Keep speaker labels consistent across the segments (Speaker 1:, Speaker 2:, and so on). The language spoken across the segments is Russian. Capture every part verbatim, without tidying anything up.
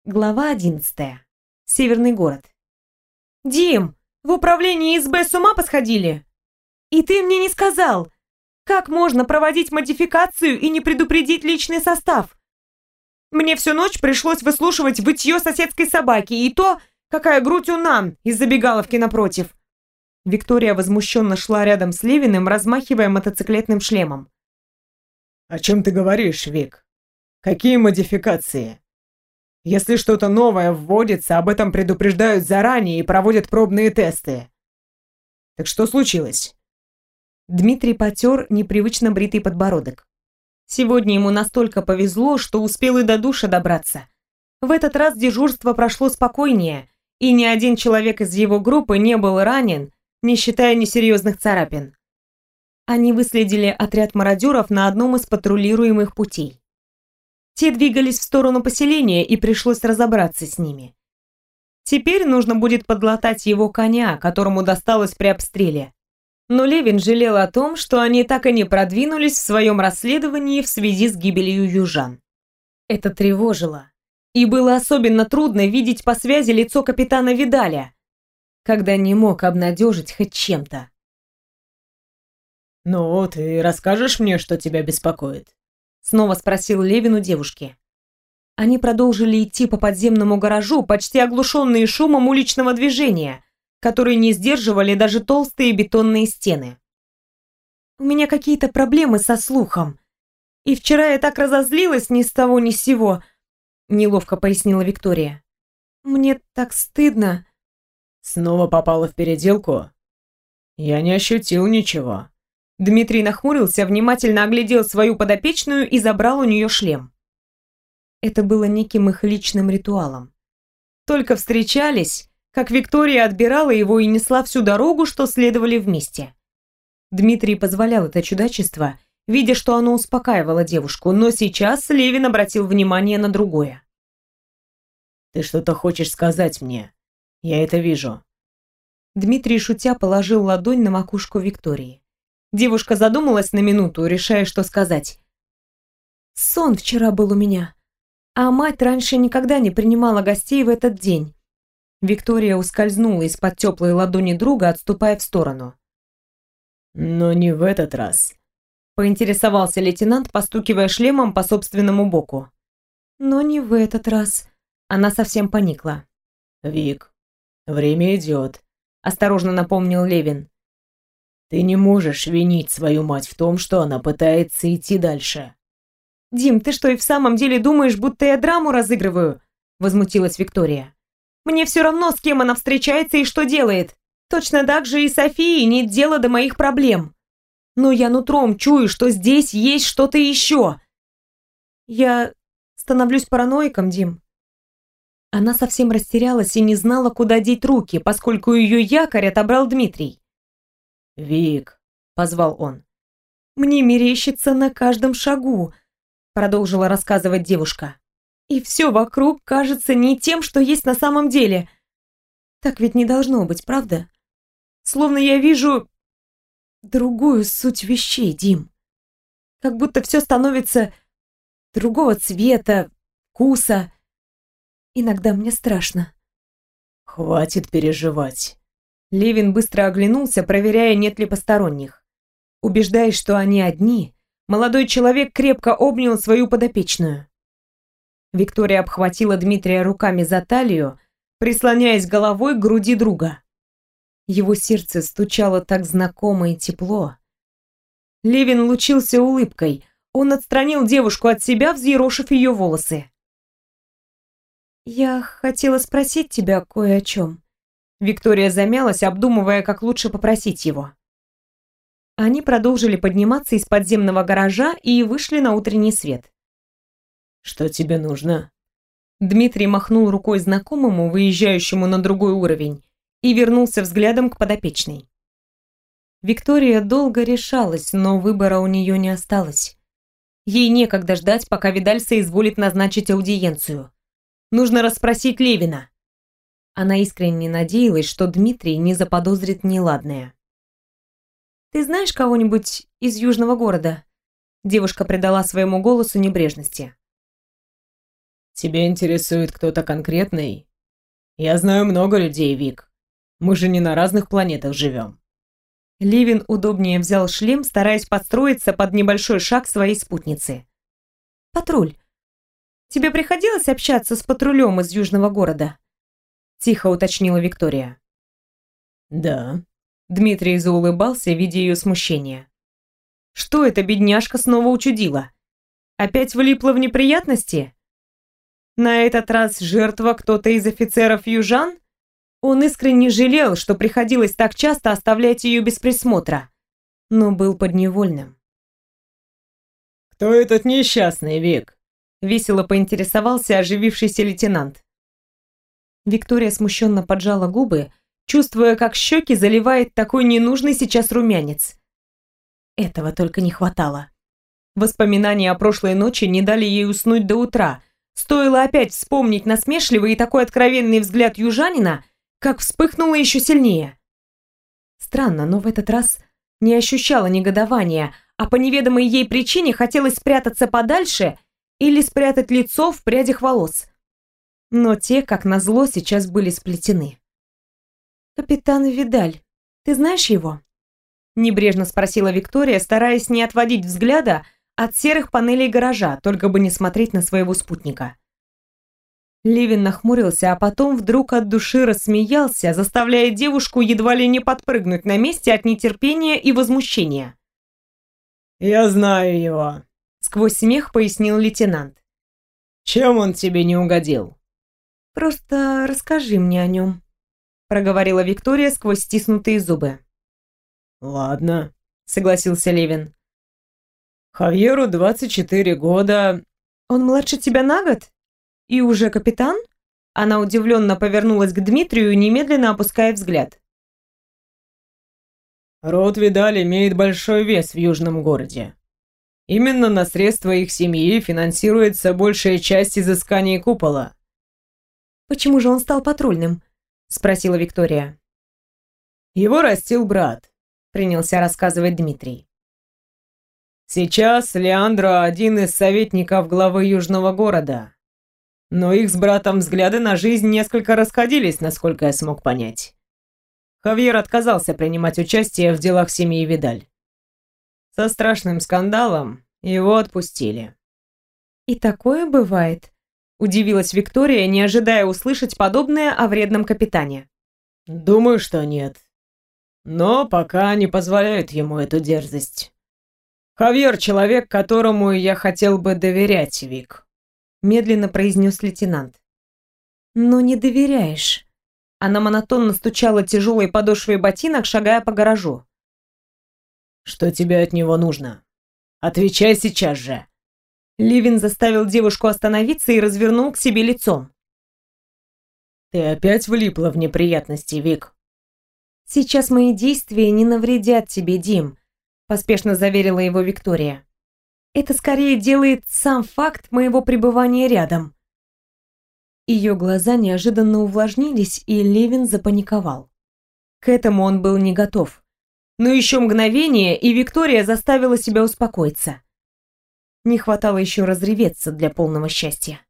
Speaker 1: Глава одиннадцатая. Северный город. «Дим, в управлении СБ с ума посходили? И ты мне не сказал, как можно проводить модификацию и не предупредить личный состав? Мне всю ночь пришлось выслушивать вытье соседской собаки и то, какая грудь у Нан из забегаловки напротив». Виктория возмущенно шла рядом с Левиным, размахивая мотоциклетным шлемом.
Speaker 2: «О чем ты говоришь, Вик? Какие модификации? Если что-то новое вводится, об этом предупреждают заранее и проводят пробные тесты. Так что случилось?»
Speaker 1: Дмитрий потер непривычно бритый подбородок. Сегодня ему настолько повезло, что успел и до душа добраться. В этот раз дежурство прошло спокойнее, и ни один человек из его группы не был ранен, не считая несерьезных царапин. Они выследили отряд мародеров на одном из патрулируемых путей. Те двигались в сторону поселения, и пришлось разобраться с ними. Теперь нужно будет подлатать его коня, которому досталось при обстреле. Но Левин жалел о том, что они так и не продвинулись в своем расследовании в связи с гибелью южан. Это тревожило. И было особенно трудно видеть по связи лицо капитана Видаля, когда не мог обнадежить хоть чем-то.
Speaker 2: «Ну, ты расскажешь мне, что тебя беспокоит?»
Speaker 1: Снова спросил Левин у девушки. Они продолжили идти по подземному гаражу, почти оглушенные шумом уличного движения, которые не сдерживали даже толстые бетонные стены. «У меня какие-то проблемы со слухом. И вчера я так разозлилась ни с того ни с сего», — неловко пояснила Виктория. «Мне так стыдно».
Speaker 2: «Снова попала в переделку? Я не ощутил ничего».
Speaker 1: Дмитрий нахмурился, внимательно оглядел свою подопечную и забрал у нее шлем. Это было неким их личным ритуалом. Только встречались, как Виктория отбирала его и несла всю дорогу, что следовали вместе. Дмитрий позволял это чудачество, видя, что оно успокаивало девушку, но сейчас Левин обратил внимание на другое.
Speaker 2: «Ты что-то хочешь сказать мне? Я это вижу».
Speaker 1: Дмитрий, шутя, положил ладонь на макушку Виктории. Девушка задумалась на минуту, решая, что сказать. «Сон вчера был у меня, а мать раньше никогда не принимала гостей в этот день». Виктория ускользнула из-под теплой ладони друга, отступая в сторону.
Speaker 2: «Но не в этот раз»,
Speaker 1: — поинтересовался лейтенант, постукивая шлемом по собственному боку. «Но не в этот раз». Она совсем поникла.
Speaker 2: «Вик, время идет»,
Speaker 1: — осторожно напомнил Левин.
Speaker 2: «Ты не можешь винить свою мать в том, что она пытается идти дальше».
Speaker 1: «Дим, ты что, и в самом деле думаешь, будто я драму разыгрываю?» — возмутилась Виктория. «Мне все равно, с кем она встречается и что делает. Точно так же и Софии нет дела до моих проблем. Но я нутром чую, что здесь есть что-то еще. Я становлюсь параноиком, Дим». Она совсем растерялась и не знала, куда деть руки, поскольку ее якорь отобрал Дмитрий.
Speaker 2: «Вик», — позвал он.
Speaker 1: «Мне мерещится на каждом шагу», — продолжила рассказывать девушка. «И все вокруг кажется не тем, что есть на самом деле. Так ведь не должно быть, правда? Словно я вижу другую суть вещей, Дим. Как будто все становится другого цвета, вкуса. Иногда мне страшно».
Speaker 2: «Хватит переживать».
Speaker 1: Левин быстро оглянулся, проверяя, нет ли посторонних. Убеждаясь, что они одни, молодой человек крепко обнял свою подопечную. Виктория обхватила Дмитрия руками за талию, прислоняясь головой к груди друга. Его сердце стучало так знакомо и тепло. Левин лучился улыбкой. Он отстранил девушку от себя, взъерошив ее волосы. «Я хотела спросить тебя кое о чем». Виктория замялась, обдумывая, как лучше попросить его. Они продолжили подниматься из подземного гаража и вышли на утренний свет.
Speaker 2: «Что тебе нужно?»
Speaker 1: Дмитрий махнул рукой знакомому, выезжающему на другой уровень, и вернулся взглядом к подопечной. Виктория долго решалась, но выбора у нее не осталось. Ей некогда ждать, пока Видаль соизволит назначить аудиенцию. Нужно расспросить Левина. Она искренне надеялась, что Дмитрий не заподозрит неладное. «Ты знаешь кого-нибудь из южного города?» Девушка придала своему голосу небрежности.
Speaker 2: Тебя интересует кто-то конкретный? Я знаю много людей, Вик. Мы же не на разных планетах живем.
Speaker 1: Ливин удобнее взял шлем, стараясь подстроиться под небольшой шаг своей спутницы. «Патруль. Тебе приходилось общаться с патрулем из южного города?» Тихо уточнила Виктория.
Speaker 2: Да.
Speaker 1: Дмитрий заулыбался, видя ее смущение. Что эта бедняжка снова учудила? Опять влипла в неприятности? На этот раз жертва кто-то из офицеров южан? Он искренне жалел, что приходилось так часто оставлять ее без присмотра, но был подневольным.
Speaker 2: «Кто этот несчастный, Вик?»
Speaker 1: — весело поинтересовался оживившийся лейтенант. Виктория смущенно поджала губы, чувствуя, как щеки заливает такой ненужный сейчас румянец. Этого только не хватало. Воспоминания о прошлой ночи не дали ей уснуть до утра. Стоило опять вспомнить насмешливый и такой откровенный взгляд южанина, как вспыхнуло еще сильнее. Странно, но в этот раз не ощущала негодования, а по неведомой ей причине хотелось спрятаться подальше или спрятать лицо в прядях волос. Но те, как назло, сейчас были сплетены. «Капитан Видаль, ты знаешь его?» Небрежно спросила Виктория, стараясь не отводить взгляда от серых панелей гаража, только бы не смотреть на своего спутника. Ливин нахмурился, а потом вдруг от души рассмеялся, заставляя девушку едва ли не подпрыгнуть на месте от нетерпения и возмущения.
Speaker 2: «Я знаю его», — сквозь смех пояснил лейтенант. «Чем он тебе не угодил?»
Speaker 1: «Просто расскажи мне о нем», — проговорила Виктория сквозь стиснутые зубы.
Speaker 2: «Ладно», — согласился Ливин. «Хавьеру двадцать четыре года».
Speaker 1: «Он младше тебя на год? И уже капитан?» Она удивленно повернулась к Дмитрию, немедленно опуская взгляд.
Speaker 2: «Род Видаль имеет большой вес в южном городе. Именно на средства их семьи финансируется большая часть изысканий купола».
Speaker 1: «Почему же он стал патрульным?» — спросила Виктория.
Speaker 2: «Его растил брат», — принялся рассказывать Дмитрий. «Сейчас Леандро один из советников главы южного города. Но их с братом взгляды на жизнь несколько расходились, насколько я смог понять. Хавьер отказался принимать участие в делах семьи Видаль. Со страшным скандалом его отпустили».
Speaker 1: «И такое бывает?» — удивилась Виктория, не ожидая услышать подобное о вредном капитане.
Speaker 2: «Думаю, что нет. Но пока не позволяют ему эту дерзость. Хавьер — человек, которому я хотел бы доверять, Вик», — медленно произнес лейтенант.
Speaker 1: «Но не доверяешь». Она монотонно стучала тяжелой подошвой ботинок, шагая по гаражу.
Speaker 2: «Что тебе от него нужно? Отвечай сейчас же!»
Speaker 1: Ливин заставил девушку остановиться и развернул к себе лицом.
Speaker 2: «Ты опять влипла в неприятности, Вик?»
Speaker 1: «Сейчас мои действия не навредят тебе, Дим», — поспешно заверила его Виктория. «Это скорее делает сам факт моего пребывания рядом». Ее глаза неожиданно увлажнились, и Ливин запаниковал. К этому он был не готов. Но еще мгновение, и Виктория заставила себя успокоиться. Не хватало еще разреветься для полного счастья.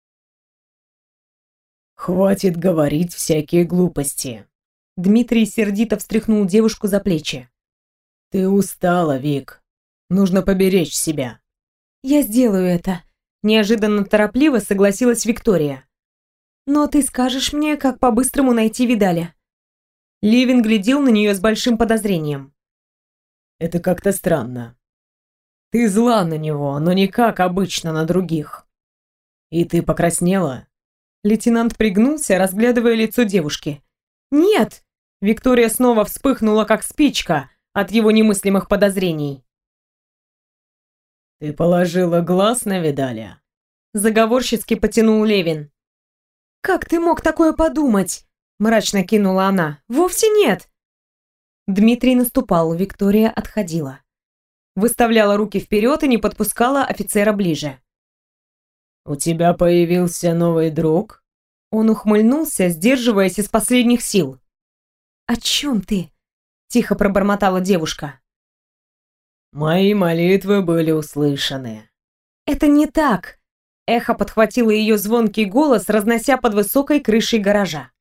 Speaker 2: «Хватит говорить всякие глупости».
Speaker 1: Дмитрий сердито встряхнул девушку за плечи.
Speaker 2: «Ты устала, Вик. Нужно поберечь себя».
Speaker 1: «Я сделаю это», — неожиданно торопливо согласилась Виктория. «Но ты скажешь мне, как по-быстрому найти Видаля?» Ливин глядел на нее с большим подозрением.
Speaker 2: «Это как-то странно. Ты зла на него, но не как обычно на других. И ты покраснела?»
Speaker 1: Лейтенант пригнулся, разглядывая лицо девушки. «Нет!» Виктория снова вспыхнула, как спичка, от его немыслимых подозрений.
Speaker 2: «Ты положила глаз на Видаля?»
Speaker 1: Заговорщицки потянул Левин. «Как ты мог такое подумать?» Мрачно кинула она. «Вовсе нет!» Дмитрий наступал, Виктория отходила. Выставляла руки вперед и не подпускала офицера ближе.
Speaker 2: «У тебя появился новый друг?»
Speaker 1: Он ухмыльнулся, сдерживаясь из последних сил. «О чем ты?» – тихо пробормотала девушка.
Speaker 2: «Мои молитвы были услышаны».
Speaker 1: «Это не так!» Эхо подхватило ее звонкий голос, разнося под высокой крышей гаража.